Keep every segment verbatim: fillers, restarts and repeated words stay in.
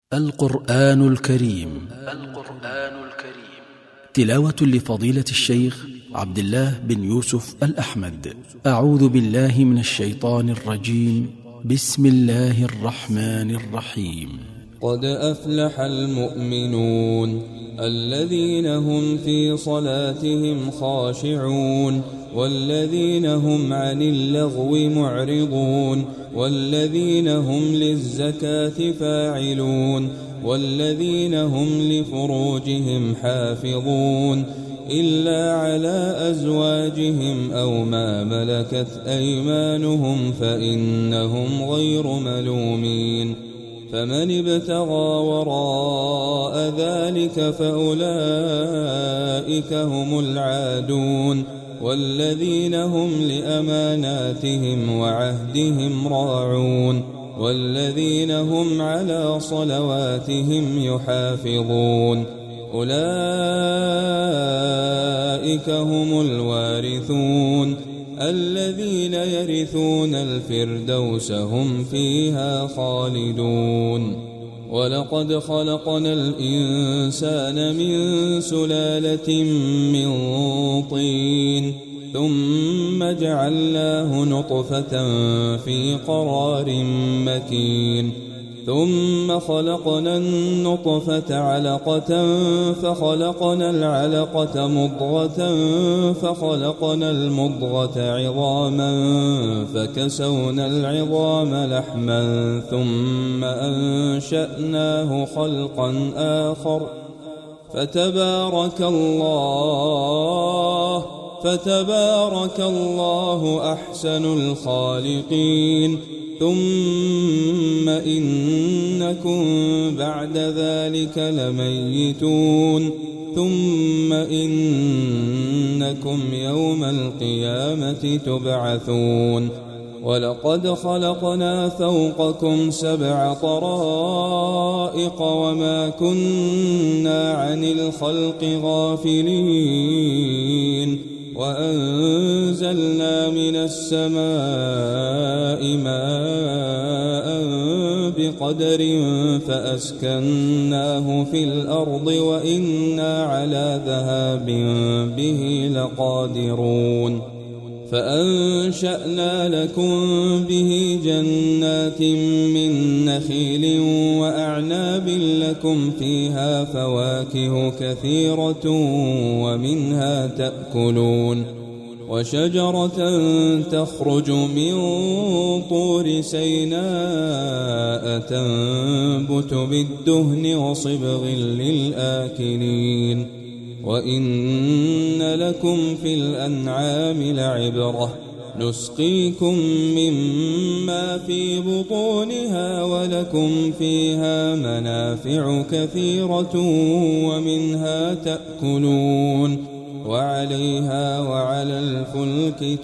القرآن الكريم القرآن الكريم تلاوة لفضيلة الشيخ عبد الله بن يوسف الأحمد. أعوذ بالله من الشيطان الرجيم. بسم الله الرحمن الرحيم. قد أفلح المؤمنون الذين هم في صلاتهم خاشعون والذين هم عن اللغو معرضون والذين هم للزكاة فاعلون والذين هم لفروجهم حافظون إلا على أزواجهم أو ما ملكت أيمانهم فإنهم غير ملومين. فمن ابتغى وراء ذلك فأولئك هم العادون والذين هم لأماناتهم وعهدهم راعون والذين هم على صلواتهم يحافظون. أولئك هم الوارثون الذين يرثون الفردوس هم فيها خالدون. ولقد خلقنا الإنسان من سلالة من طين ثم جعلناه نطفة في قرار مكين ثم خلقنا النطفة علقة فخلقنا العلقة مضغة فخلقنا المضغة عظاما فكسونا العظام لحما ثم أنشأناه خلقا آخر فتبارك الله فتبارك الله أحسن الخالقين. ثم إنكم بعد ذلك لميتون ثم إنكم يوم القيامة تبعثون. ولقد خلقنا فوقكم سبع طرائق وما كنا عن الخلق غافلين وأنزلنا من السماء ماء بقدر فأسكناه في الأرض وإنا على ذهاب به لقادرون. فأنشأنا لكم به جنات من نخيل وأعناب لكم فيها فواكه كثيرة ومنها تأكلون وشجرة تخرج من طور سيناء تنبت بالدهن وصبغ للآكلين. وإن لكم في الأنعام لعبرة نسقيكم مما في بطونها ولكم فيها منافع كثيرة ومنها تأكلون وعليها وعلى الفلك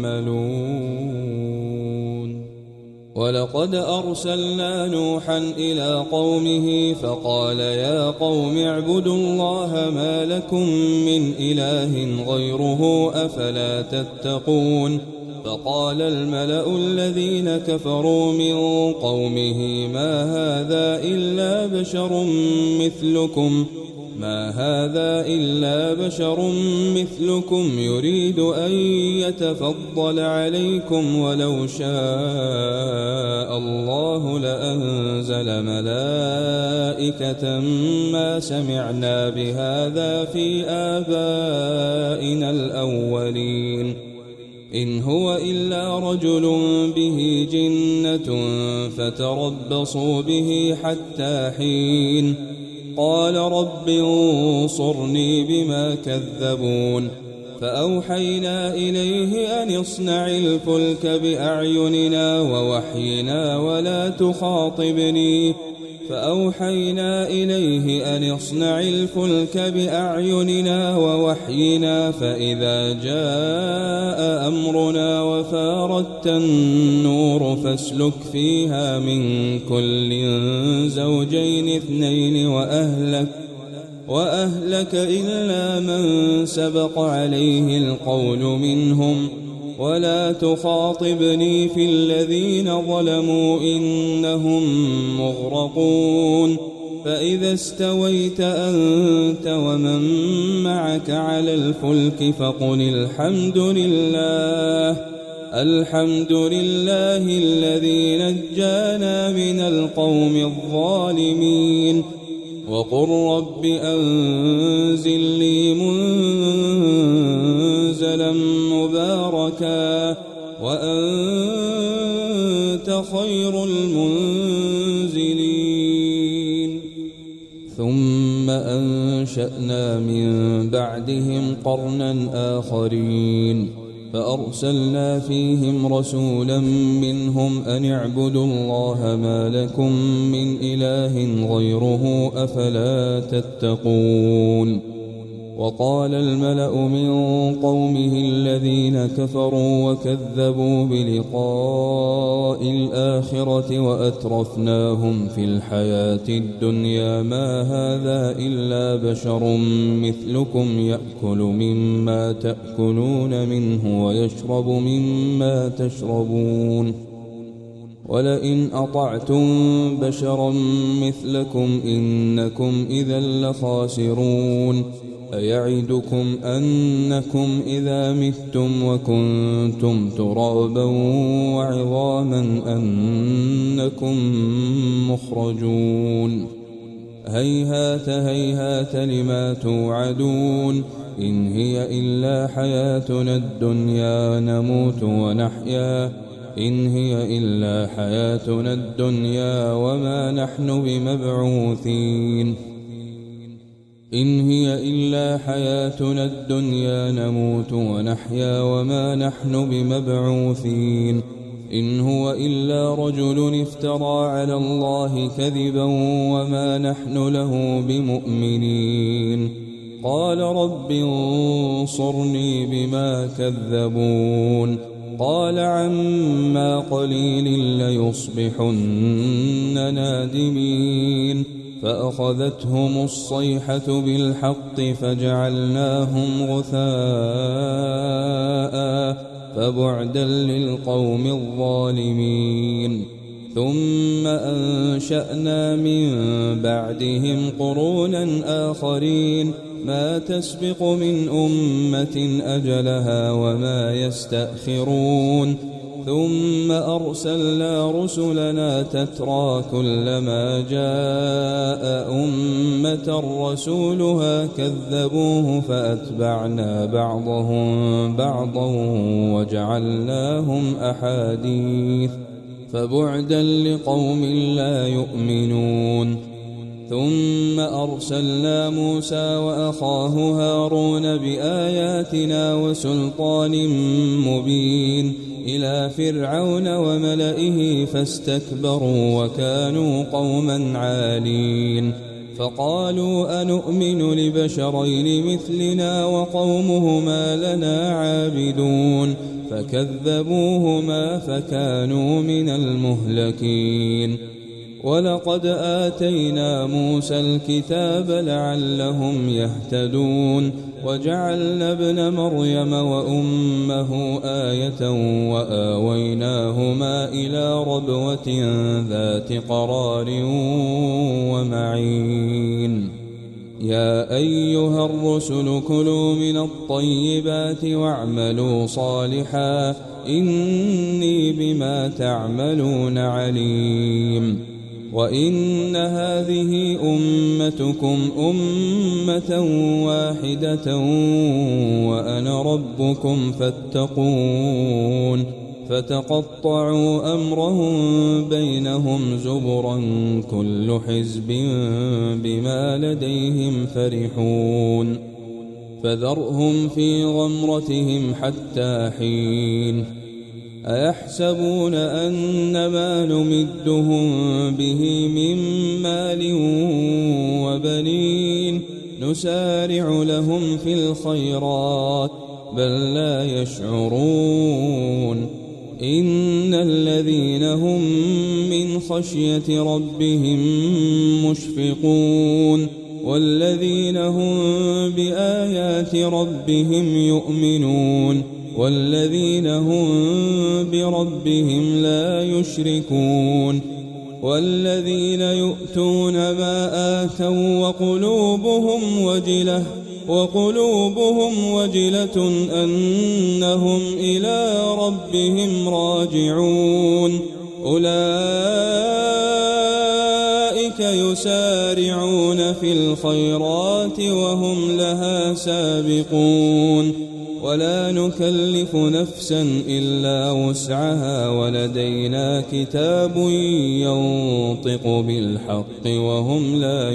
تحملون. ولقد أرسلنا نوحا إلى قومه فقال يا قوم اعبدوا الله ما لكم من إله غيره أفلا تتقون. فقال الملأ الذين كفروا من قومه ما هذا إلا بشر مثلكم ما هذا إلا بشر مثلكم يريد أن يتفضل عليكم ولو شاء الله لأنزل ملائكة ما سمعنا بهذا في آبائنا الأولين إن هو إلا رجل به جنة فتربصوا به حتى حين. قال رب انصرني بما كذبون. فأوحينا إليه أن اصنع الفلك بأعيننا ووحينا ولا تخاطبني فأوحينا إليه أن اصنع الفلك بأعيننا ووحينا فإذا جاء أمرنا وفاردت النور فاسلك فيها من كل زوجين اثنين وأهلك وأهلك إلا من سبق عليه القول منهم ولا تخاطبني في الذين ظلموا إنهم مغرقون فإذا استويت أنت ومن معك على الفلك فقل الحمد لله الحمد لله الذي نجانا من القوم الظالمين وقل رب أنزل لي منزلا مباركا وأنت خير المنزلين ثم أنشأنا من بعدهم قرنا آخرين فأرسلنا فيهم رسولا منهم أن اعبدوا الله ما لكم من إله غيره أفلا تتقون وقال الملأ من قومه الذين كفروا وكذبوا بلقاء الآخرة وأترفناهم في الحياة الدنيا ما هذا إلا بشر مثلكم يأكل مما تأكلون منه ويشرب مما تشربون ولئن أطعتم بشرا مثلكم إنكم إذا لخاسرون أيعدكم أنكم إذا متم وكنتم ترابا وعظاما أنكم مخرجون هيهات هيهات لما توعدون إن هي إلا حياتنا الدنيا نموت ونحيا إن هي إلا حياتنا الدنيا وما نحن بمبعوثين إن هي إلا حياتنا الدنيا نموت ونحيا وما نحن بمبعوثين إن هو إلا رجل افترى على الله كذبا وما نحن له بمؤمنين قال رب انصرني بما كذبون قال عما قليل ليصبحن نادمين فأخذتهم الصيحة بالحق فجعلناهم غثاء فبعدا للقوم الظالمين ثم أنشأنا من بعدهم قرونا آخرين ما تسبق من أمة أجلها وما يستأخرون ثم أرسلنا رسلنا تترى كلما جاء أمة رسولها كذبوه فأتبعنا بعضهم بعضا وجعلناهم أحاديث فبعدا لقوم لا يؤمنون ثم أرسلنا موسى وأخاه هارون بآياتنا وسلطان مبين إلى فرعون وملئه فاستكبروا وكانوا قوما عالين فقالوا أنؤمن لبشرين مثلنا وقومهما لنا عابدون فكذبوهما فكانوا من المهلكين ولقد آتينا موسى الكتاب لعلهم يهتدون وجعلنا ابن مريم وأمه آية وآويناهما إلى ربوة ذات قرار ومعين يا أيها الرسل كلوا من الطيبات واعملوا صالحا إني بما تعملون عليم وإن هذه أمتكم أمة واحدة وأنا ربكم فاتقون فتقطعوا أمرهم بينهم زبرا كل حزب بما لديهم فرحون فذرهم في غمرتهم حتى حين أيحسبون أن ما نمدهم به من مال وبنين نسارع لهم في الخيرات بل لا يشعرون إن الذين هم من خشية ربهم مشفقون والذين هم بآيات ربهم يؤمنون والذين هم بربهم لا يشركون والذين يؤتون ما آتوا وقلوبهم وجلة وقلوبهم وجلة أنهم إلى ربهم راجعون أولئك يسارعون في الخيرات وهم لها سابقون ولا نكلف نفسا إلا وسعها ولدينا كتاب ينطق بالحق وهم لا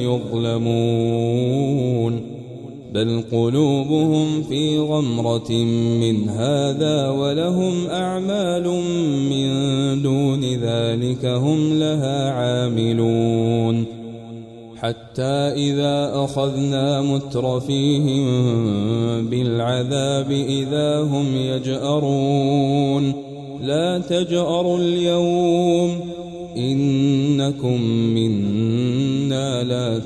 يظلمون بل قلوبهم في غمرة من هذا ولهم أعمال من دون ذلك هم لها عاملون حتى إذا أخذنا مترفيهم بالعذاب إذا هم يجأرون لا تجأروا اليوم إنكم منا لا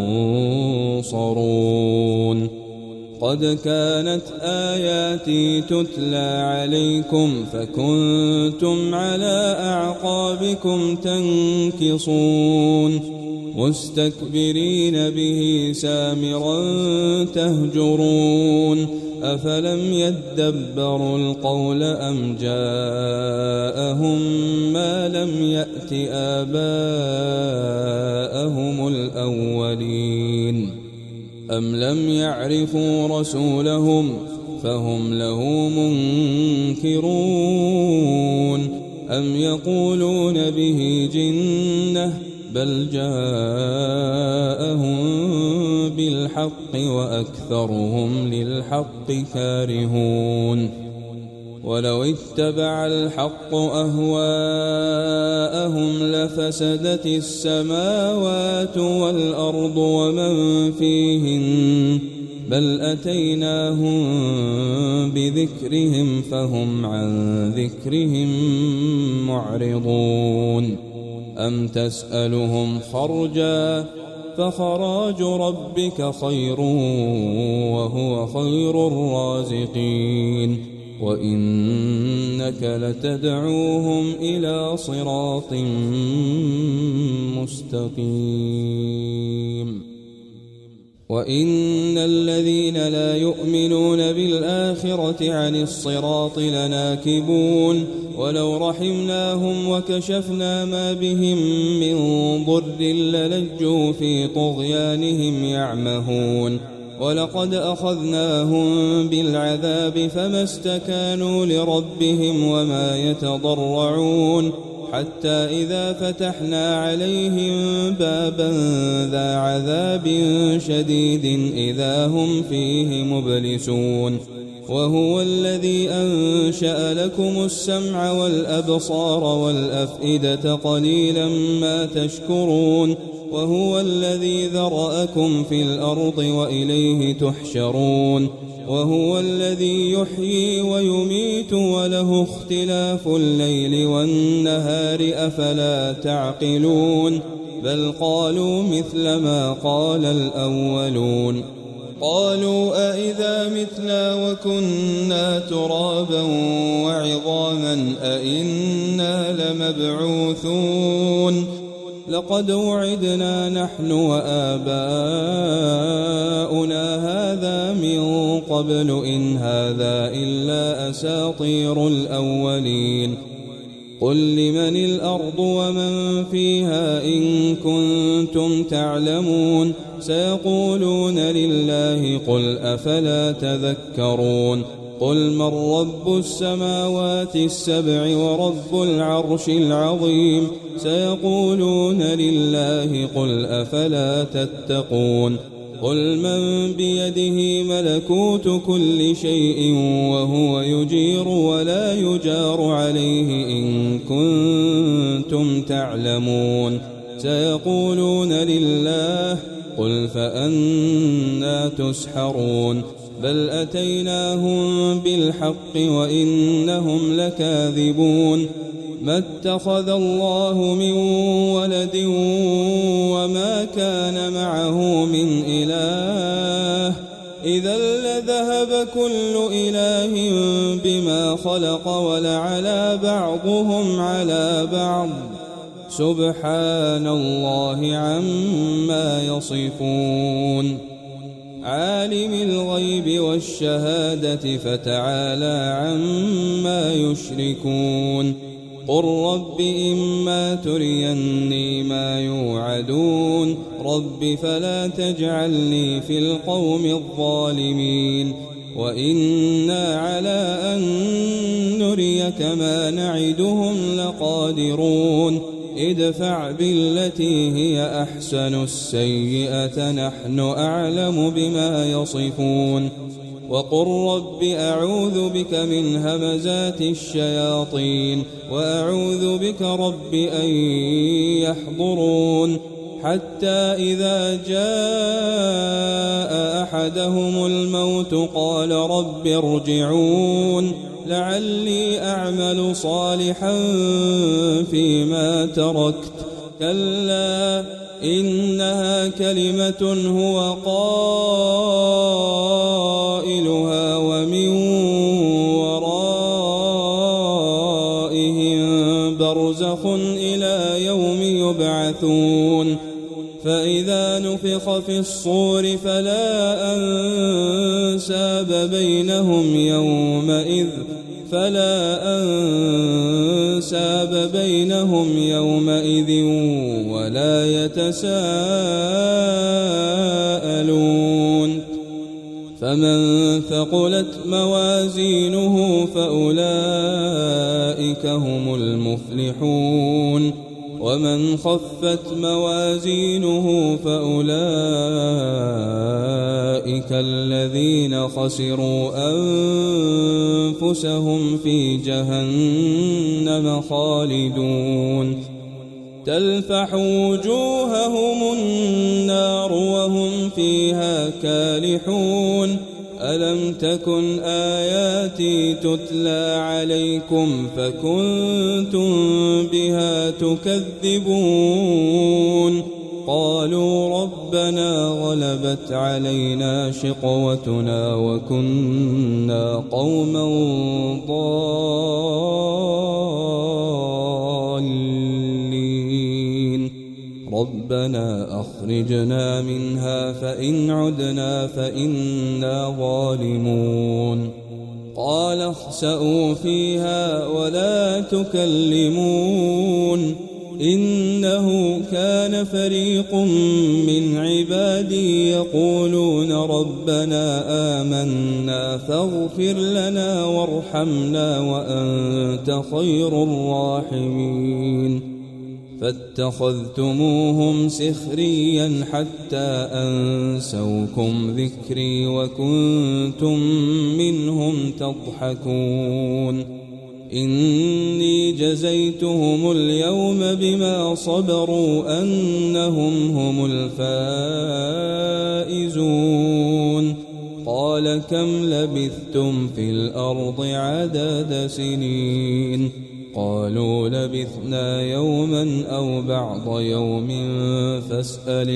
تنصرون قد كانت آياتي تتلى عليكم فكنتم على أعقابكم تنكصون مستكبرين به سامرا تهجرون أفلم يدبروا القول أم جاءهم ما لم يأت آباءهم الأولين أم لم يعرفوا رسولهم فهم له منكرون أم يقولون به جنة بل جاءهم بالحق وأكثرهم للحق كارهون ولو اتبع الحق أهواءهم لفسدت السماوات والأرض ومن فيهن بل أتيناهم بذكرهم فهم عن ذكرهم معرضون أم تسألهم خرجا فخراج ربك خير وهو خير الرازقين وإنك لتدعوهم إلى صراط مستقيم وإن الذين لا يؤمنون بالآخرة عن الصراط لناكبون ولو رحمناهم وكشفنا ما بهم من ضر للجوا في طغيانهم يعمهون ولقد أخذناهم بالعذاب فما استكانوا لربهم وما يتضرعون حتى إذا فتحنا عليهم بابا ذا عذاب شديد إذا هم فيه مبلسون وهو الذي أنشأ لكم السمع والأبصار والأفئدة قليلا ما تشكرون وهو الذي ذرأكم في الأرض وإليه تحشرون وهو الذي يحيي ويميت وله اختلاف الليل والنهار أفلا تعقلون بل قالوا مثل ما قال الأولون قالوا أئذا متنا وكنا ترابا وعظاما أئنا لمبعوثون لقد وعدنا نحن وآباؤنا هذا من قبل إن هذا إلا أساطير الأولين قل لمن الأرض ومن فيها إن كنتم تعلمون سيقولون لله قل أفلا تذكرون قل من رب السماوات السبع ورب العرش العظيم سيقولون لله قل أفلا تتقون قل من بيده ملكوت كل شيء وهو يجير ولا يجار عليه إن كنتم تعلمون سيقولون لله قل فأنى تسحرون بل أتيناهم بالحق وإنهم لكاذبون ما اتخذ الله من ولد وما كان معه من إله إذا لذهب كذب كل إله بما خلق ولعلى بعضهم على بعض سبحان الله عما يصفون عالم الغيب والشهادة فتعالى عما يشركون قل رب إما تريني ما يوعدون رب فلا تجعلني في القوم الظالمين وإنا على أن نريك ما نعدهم لقادرون ادفع بالتي هي أحسن السيئة نحن أعلم بما يصفون وقل رب أعوذ بك من همزات الشياطين وأعوذ بك رب أن يحضرون حتى إذا جاء أحدهم الموت قال رب ارجعون لعلي أعمل صالحا فيما تركت كلا إنها كلمة هو قائلها ومن ورائهم برزخ إلى يوم يبعثون فإذا نفخ في الصور فلا أنساب بينهم يومئذ فلا أنساب بينهم يومئذ ولا يتساءلون فمن ثقلت موازينه فأولئك هم المفلحون ومن خفت موازينه فأولئك الذين خسروا أنفسهم في جهنم خالدون تلفح وجوههم النار وهم فيها كالحون ألم تكن آياتي تتلى عليكم فكنتم بها تكذبون قالوا ربنا غلبت علينا شقوتنا وكنا قوما ضالين ربنا أخرجنا منها فإن عدنا فإنا ظالمون قال اخسئوا فيها ولا تكلمون إنه كان فريق من عبادي يقولون ربنا آمنا فاغفر لنا وارحمنا وأنت خير الراحمين فاتخذتموهم سخريا حتى أنسوكم ذكري وكنتم منهم تضحكون إني جزيتهم اليوم بما صبروا أنهم هم الفائزون قال كم لبثتم في الأرض عدد سنين قالوا لبثنا يوما أو بعض يوم فاسأل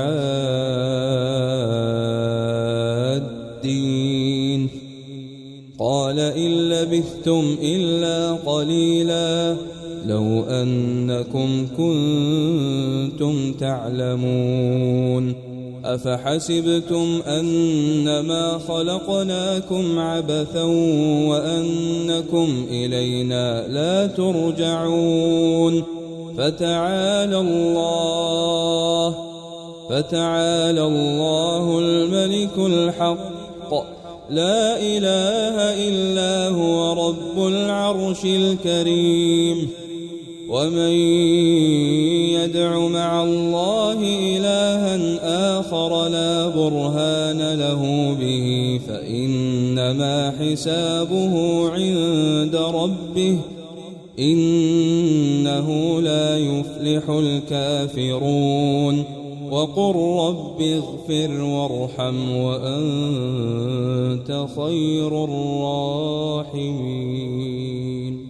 العادين قال إن لبثتم إلا قليلا لو أنكم كنتم تعلمون أفحسبتم أنما خلقناكم عبثا وأنكم إلينا لا ترجعون فتعالى الله فتعالى الله الملك الحق لا إله إلا هو رب العرش الكريم ومن يدع مع الله إلها آخر لا برهان له به فإنما حسابه عند ربه إنه لا يفلح الكافرون وقل رب اغفر وارحم وأنت خير الراحمين